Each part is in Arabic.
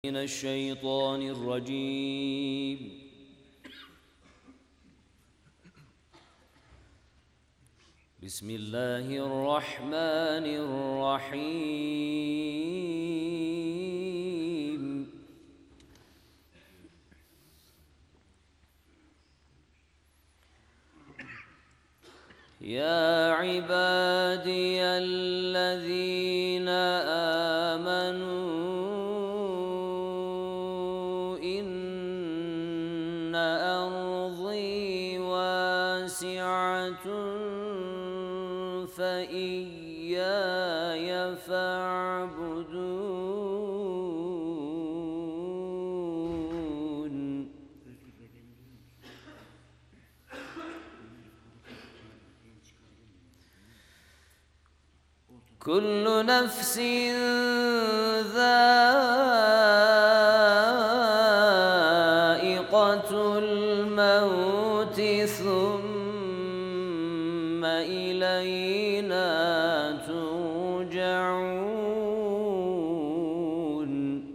من الشيطان الرجيم. بسم الله الرحمن الرحيم. يا عبادي الذين آمنوا إن أرضي واسعة فإياي فاعبدون. كل نفس ذائقة الموت ثم إلينا ترجعون.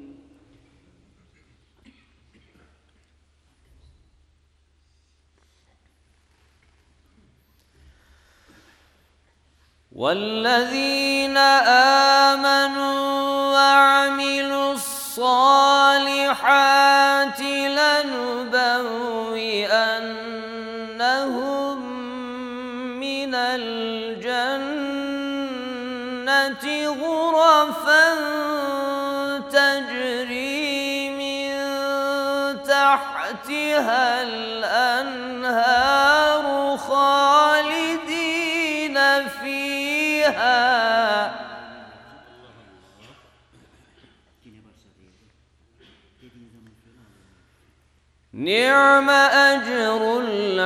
والذين آمنوا وعملوا الصالحات لنبوئنهم من الجنة غرفا تجري من تحتها الأنهار خالدين فيها نعم أجر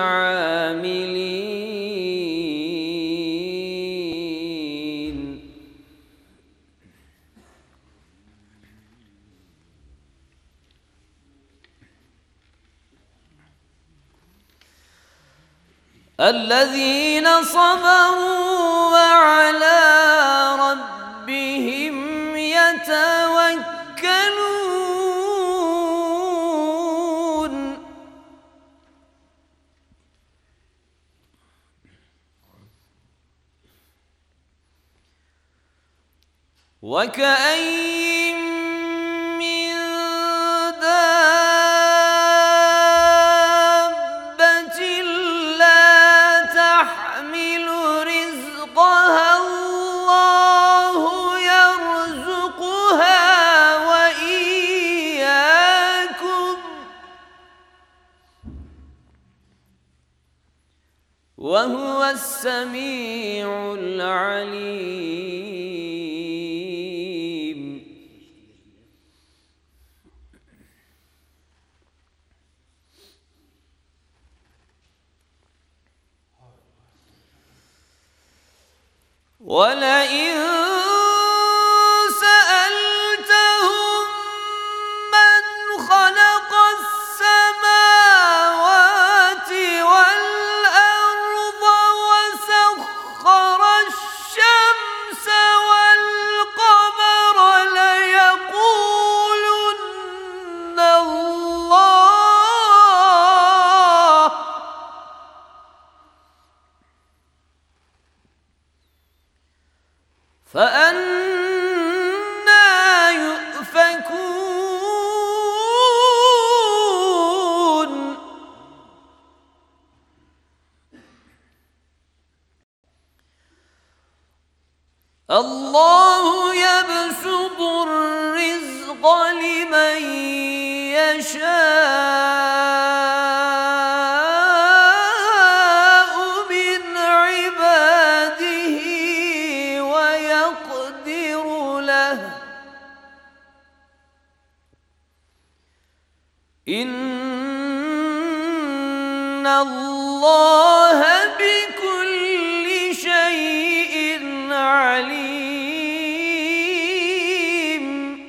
العاملين. الذين صبروا وعلى ربهم يتوكلون. وكأين من دابة لا تحمل رزقها الله يرزقها وإياكم وهو السميع العليم. ولئن سألتهم من خلق السماوات والأرض وسخر الشمس والقمر ليقولن الله. فأنى يؤفكون. الله يبسط الرزق لمن يشاء من عباده ويقدر له. إن الله بكل شيء عليم.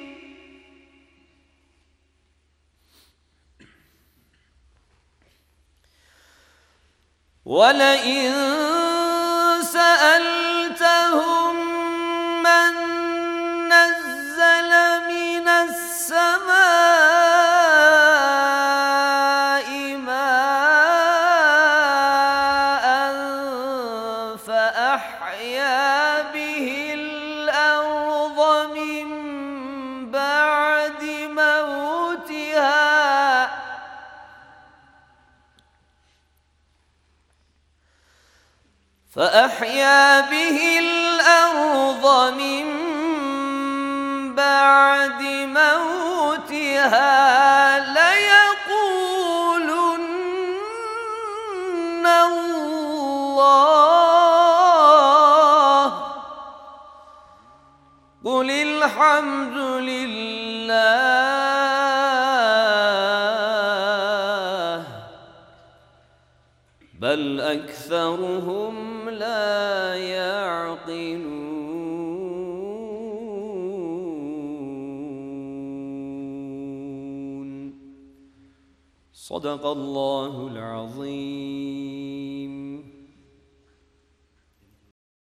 ولئن سألتهم من نزل من السماء فأحيا به الأرض من بعد موتها ليقولن الله. قل الحمد لله بل أكثرهم لا يعقلون. صدق الله العظيم.